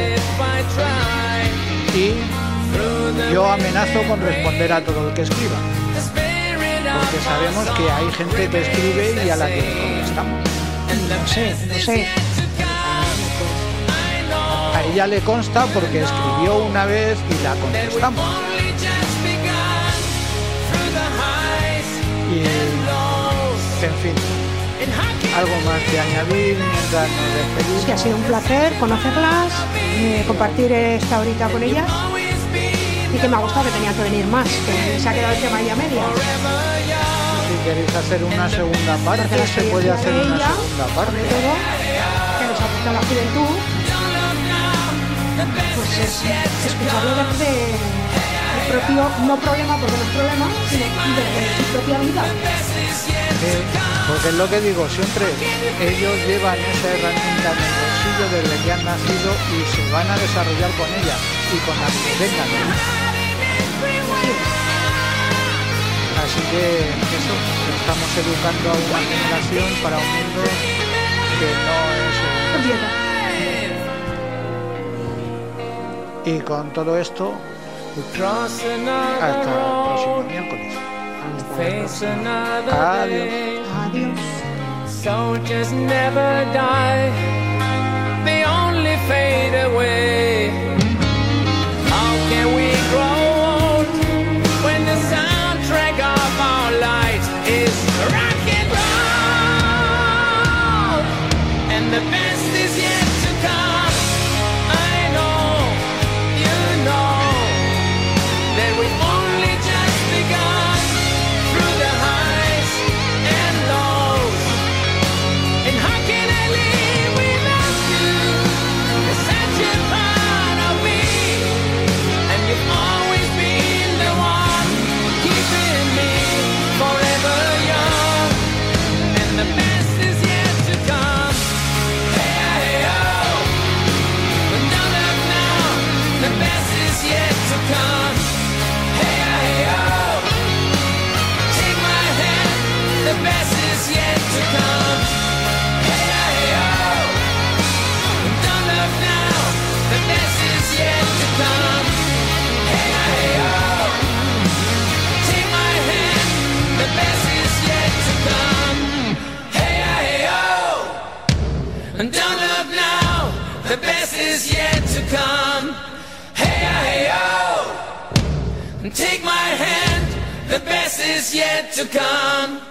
Y yo amenazo con responder a todo el que escriba, porque sabemos que hay gente que escribe y a la que le contestamos. No sé, no sé. A ella le consta porque escribió una vez y la contestamos. Y, en fin, algo más que añadir mientras nos despedimos. Sí, ha sido un placer conocerlas, eh, compartir esta horita con ellas, y que me ha gustado que tenía que venir más, que se ha quedado el tema ahí a medias. Si queréis hacer una segunda parte, se puede hacer una ella, segunda parte. Sobre todo, que nos apunta la juventud, pues es escucharlo desde el propio, no problema porque no es problema, sino desde su propia vida. Eh, porque es lo que digo siempre, ellos llevan esa herramienta en el bolsillo desde que han nacido y se van a desarrollar con ella y con la que vengan, ¿no? Así que eso, estamos educando a una generación para un mundo que no es... Y con todo esto, hasta el próximo miércoles. Adiós. Adiós. Soldiers never die, they only fade away. How can we grow old when the soundtrack of our lives is rock and roll? And the best is yet to come. I know, you know, that we've only just begun. Through the highs and lows, and how can I live without you? You're such a part of me, and you've always been the one keeping me forever young. And the best is yet to come. Hey, hey, oh, but no love now. The best is yet to come. Hey, hey, oh. The best is yet to come. Hey, hey, oh. Don't look now. The best is yet to come. Hey, hey, oh. Take my hand. The best is yet to come. Hey, hey, oh. Don't look now. The best is yet to come. Hey, hey, oh. Take my hand. The best is yet to come.